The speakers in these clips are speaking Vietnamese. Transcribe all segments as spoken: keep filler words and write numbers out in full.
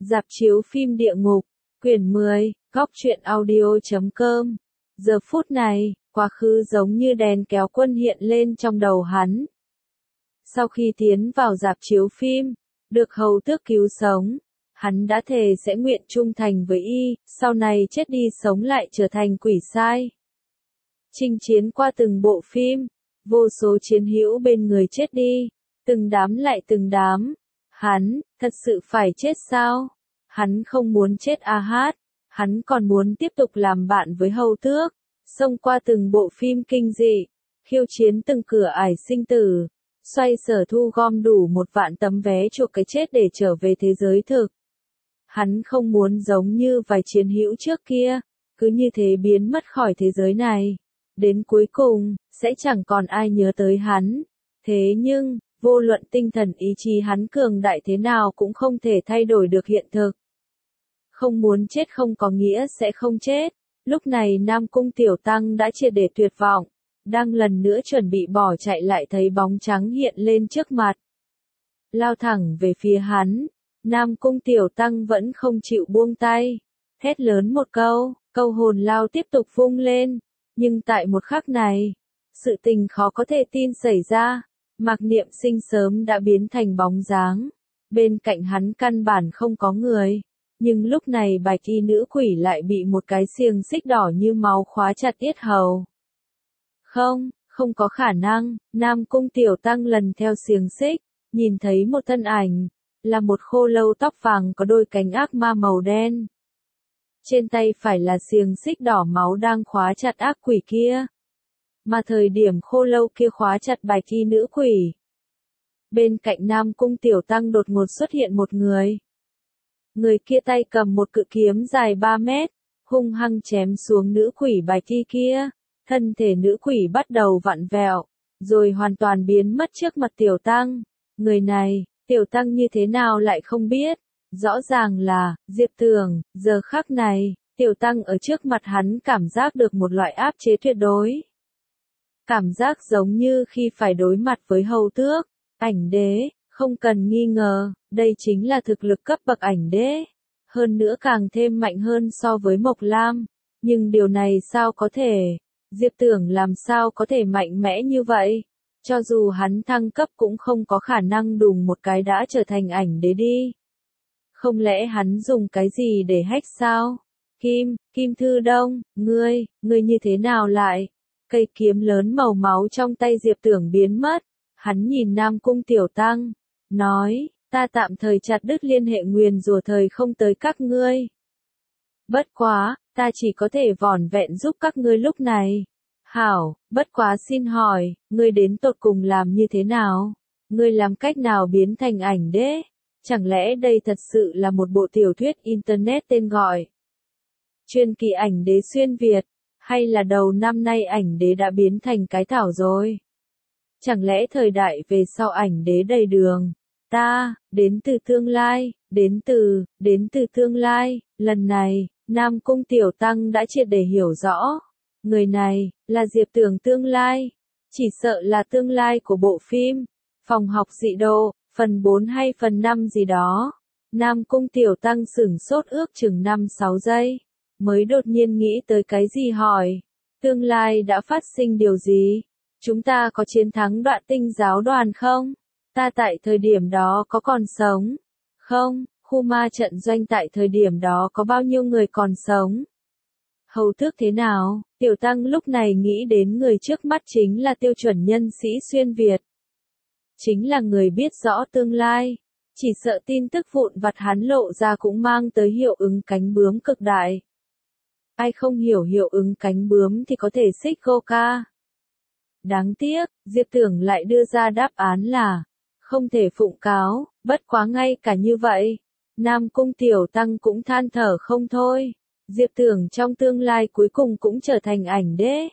Rạp chiếu phim địa ngục, quyển mười, góc truyện audio chấm com. Giờ phút này, quá khứ giống như đèn kéo quân hiện lên trong đầu hắn. Sau khi tiến vào rạp chiếu phim, được hầu tước cứu sống, hắn đã thề sẽ nguyện trung thành với y, sau này chết đi sống lại trở thành quỷ sai. Chinh chiến qua từng bộ phim, vô số chiến hữu bên người chết đi, từng đám lại từng đám. Hắn, thật sự phải chết sao? Hắn không muốn chết a hát, hắn còn muốn tiếp tục làm bạn với hầu tước, xông qua từng bộ phim kinh dị, khiêu chiến từng cửa ải sinh tử, xoay sở thu gom đủ một vạn tấm vé chuộc cái chết để trở về thế giới thực. Hắn không muốn giống như vài chiến hữu trước kia, cứ như thế biến mất khỏi thế giới này. Đến cuối cùng, sẽ chẳng còn ai nhớ tới hắn. Thế nhưng, vô luận tinh thần ý chí hắn cường đại thế nào cũng không thể thay đổi được hiện thực. Không muốn chết không có nghĩa sẽ không chết. Lúc này Nam Cung Tiểu Tăng đã triệt để tuyệt vọng, đang lần nữa chuẩn bị bỏ chạy lại thấy bóng trắng hiện lên trước mặt. Lao thẳng về phía hắn, Nam Cung Tiểu Tăng vẫn không chịu buông tay, thét lớn một câu, câu hồn lao tiếp tục vung lên, nhưng tại một khắc này, sự tình khó có thể tin xảy ra, Mạc Niệm Sinh sớm đã biến thành bóng dáng, bên cạnh hắn căn bản không có người. Nhưng lúc này bạch y nữ quỷ lại bị một cái xiềng xích đỏ như máu khóa chặt yết hầu. Không, không có khả năng, Nam Cung Tiểu Tăng lần theo xiềng xích, nhìn thấy một thân ảnh, là một khô lâu tóc vàng có đôi cánh ác ma màu đen. Trên tay phải là xiềng xích đỏ máu đang khóa chặt ác quỷ kia. Mà thời điểm khô lâu kia khóa chặt bạch y nữ quỷ. Bên cạnh Nam Cung Tiểu Tăng đột ngột xuất hiện một người. Người kia tay cầm một cự kiếm dài ba mét, hung hăng chém xuống nữ quỷ bạch y kia, thân thể nữ quỷ bắt đầu vặn vẹo, rồi hoàn toàn biến mất trước mặt Tiểu Tăng. Người này, Tiểu Tăng như thế nào lại không biết, rõ ràng là, Diệp Tường. Giờ khắc này, Tiểu Tăng ở trước mặt hắn cảm giác được một loại áp chế tuyệt đối. Cảm giác giống như khi phải đối mặt với hầu tước, ảnh đế. Không cần nghi ngờ, đây chính là thực lực cấp bậc ảnh đế. Hơn nữa càng thêm mạnh hơn so với Mộc Lam. Nhưng điều này sao có thể? Diệp Tưởng làm sao có thể mạnh mẽ như vậy? Cho dù hắn thăng cấp cũng không có khả năng đùng một cái đã trở thành ảnh đế đi. Không lẽ hắn dùng cái gì để hack sao? Kim, Kim Thư Đông, ngươi, ngươi như thế nào lại? Cây kiếm lớn màu máu trong tay Diệp Tưởng biến mất. Hắn nhìn Nam Cung Tiểu Tăng, nói, ta tạm thời chặt đứt liên hệ nguyền rủa thời không tới các ngươi. Bất quá, ta chỉ có thể vỏn vẹn giúp các ngươi lúc này. Hảo, bất quá xin hỏi, ngươi đến tột cùng làm như thế nào? Ngươi làm cách nào biến thành ảnh đế? Chẳng lẽ đây thật sự là một bộ tiểu thuyết Internet tên gọi Truyền kỳ ảnh đế xuyên Việt, hay là đầu năm nay ảnh đế đã biến thành cái thảo rồi? Chẳng lẽ thời đại về sau ảnh đế đầy đường? Ta, đến từ tương lai, đến từ, đến từ tương lai, lần này, Nam Cung Tiểu Tăng đã triệt để hiểu rõ. Người này, là Diệp Tưởng tương lai. Chỉ sợ là tương lai của bộ phim, Phòng học dị độ, phần bốn hay phần năm gì đó. Nam Cung Tiểu Tăng sửng sốt ước chừng năm sáu giây, mới đột nhiên nghĩ tới cái gì hỏi. Tương lai đã phát sinh điều gì? Chúng ta có chiến thắng Đoạn Tinh giáo đoàn không? Ta tại thời điểm đó có còn sống? Không, khu ma trận doanh tại thời điểm đó có bao nhiêu người còn sống? Hầu tước thế nào? Tiểu Tăng lúc này nghĩ đến người trước mắt chính là tiêu chuẩn nhân sĩ xuyên Việt. Chính là người biết rõ tương lai. Chỉ sợ tin tức vụn vặt hắn lộ ra cũng mang tới hiệu ứng cánh bướm cực đại. Ai không hiểu hiệu ứng cánh bướm thì có thể xích coca. Đáng tiếc, Diệp Tưởng lại đưa ra đáp án là không thể phụng cáo, bất quá ngay cả như vậy. Nam Cung Tiểu Tăng cũng than thở không thôi. Diệp Tưởng trong tương lai cuối cùng cũng trở thành ảnh đế.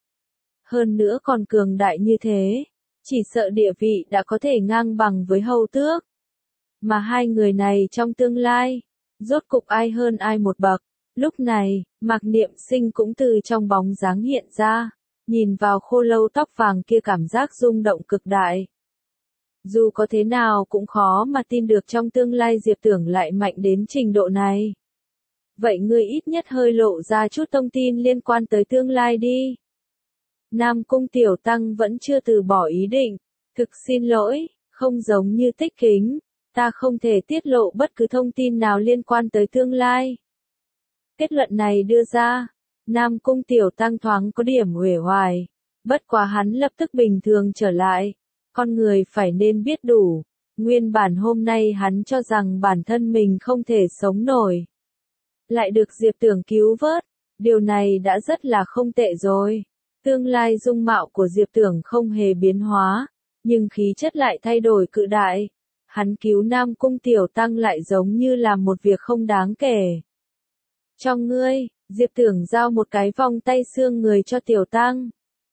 Hơn nữa còn cường đại như thế, chỉ sợ địa vị đã có thể ngang bằng với hầu tước. Mà hai người này trong tương lai, rốt cục ai hơn ai một bậc. Lúc này, Mạc Niệm Sinh cũng từ trong bóng dáng hiện ra. Nhìn vào khô lâu tóc vàng kia cảm giác rung động cực đại. Dù có thế nào cũng khó mà tin được trong tương lai Diệp Tưởng lại mạnh đến trình độ này. Vậy ngươi ít nhất hơi lộ ra chút thông tin liên quan tới tương lai đi. Nam Cung Tiểu Tăng vẫn chưa từ bỏ ý định. Thực xin lỗi, không giống như Tích Kính, ta không thể tiết lộ bất cứ thông tin nào liên quan tới tương lai. Kết luận này đưa ra, Nam Cung Tiểu Tăng thoáng có điểm uể oải, bất quá hắn lập tức bình thường trở lại. Con người phải nên biết đủ, nguyên bản hôm nay hắn cho rằng bản thân mình không thể sống nổi. Lại được Diệp Tưởng cứu vớt, điều này đã rất là không tệ rồi. Tương lai dung mạo của Diệp Tưởng không hề biến hóa, nhưng khí chất lại thay đổi cự đại. Hắn cứu Nam Cung Tiểu Tăng lại giống như là một việc không đáng kể. Cho ngươi, Diệp Tưởng giao một cái vòng tay xương người cho Tiểu Tăng.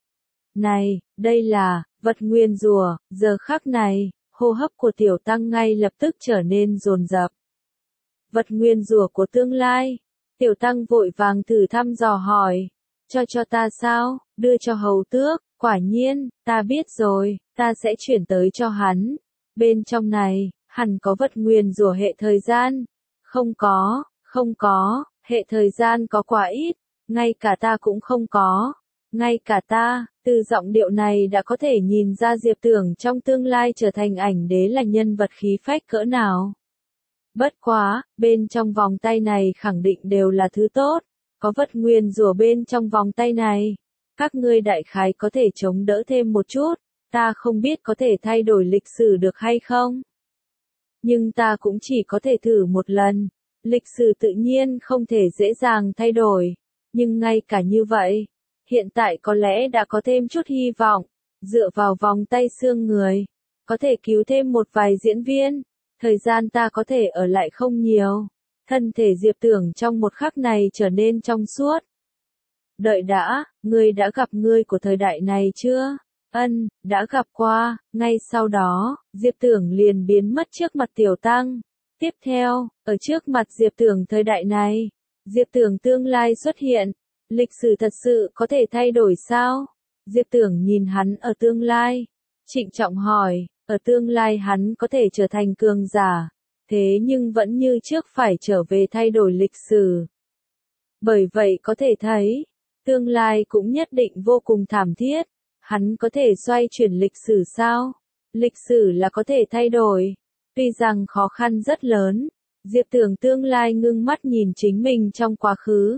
Này, đây là vật nguyên rủa. Giờ khắc này, hô hấp của Tiểu Tăng ngay lập tức trở nên dồn dập. Vật nguyên rủa của tương lai. Tiểu Tăng vội vàng thử thăm dò hỏi. Cho cho ta sao, đưa cho hầu tước, quả nhiên, ta biết rồi, ta sẽ chuyển tới cho hắn. Bên trong này, hẳn có vật nguyên rủa hệ thời gian. Không có, không có, hệ thời gian có quá ít, ngay cả ta cũng không có. Ngay cả ta, từ giọng điệu này đã có thể nhìn ra Diệp Tưởng trong tương lai trở thành ảnh đế là nhân vật khí phách cỡ nào. Bất quá, bên trong vòng tay này khẳng định đều là thứ tốt, có vật nguyên rủa bên trong vòng tay này. Các ngươi đại khái có thể chống đỡ thêm một chút, ta không biết có thể thay đổi lịch sử được hay không. Nhưng ta cũng chỉ có thể thử một lần, lịch sử tự nhiên không thể dễ dàng thay đổi, nhưng ngay cả như vậy, hiện tại có lẽ đã có thêm chút hy vọng, dựa vào vòng tay xương người, có thể cứu thêm một vài diễn viên, thời gian ta có thể ở lại không nhiều. Thân thể Diệp Tưởng trong một khắc này trở nên trong suốt. Đợi đã, ngươi đã gặp ngươi của thời đại này chưa? Ân, đã gặp qua. Ngay sau đó, Diệp Tưởng liền biến mất trước mặt Tiểu Tăng. Tiếp theo, ở trước mặt Diệp Tưởng thời đại này, Diệp Tưởng tương lai xuất hiện. Lịch sử thật sự có thể thay đổi sao? Diệp Tưởng nhìn hắn ở tương lai, trịnh trọng hỏi, ở tương lai hắn có thể trở thành cường giả, thế nhưng vẫn như trước phải trở về thay đổi lịch sử. Bởi vậy có thể thấy, tương lai cũng nhất định vô cùng thảm thiết, hắn có thể xoay chuyển lịch sử sao? Lịch sử là có thể thay đổi, tuy rằng khó khăn rất lớn. Diệp Tưởng tương lai ngưng mắt nhìn chính mình trong quá khứ.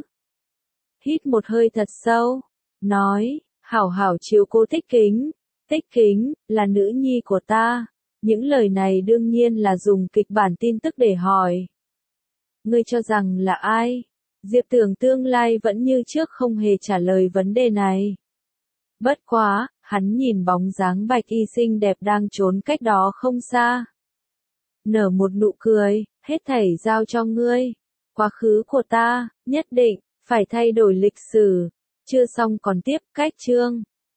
Hít một hơi thật sâu, nói, hảo hảo chiếu cố Tích Kính. Tích Kính, là nữ nhi của ta. Những lời này đương nhiên là dùng kịch bản tin tức để hỏi. Ngươi cho rằng là ai? Diệp Tưởng tương lai vẫn như trước không hề trả lời vấn đề này. Bất quá, hắn nhìn bóng dáng Bạch Y xinh đẹp đang trốn cách đó không xa. Nở một nụ cười, hết thảy giao cho ngươi. Quá khứ của ta, nhất định, phải thay đổi lịch sử. Chưa xong còn tiếp, cách chương.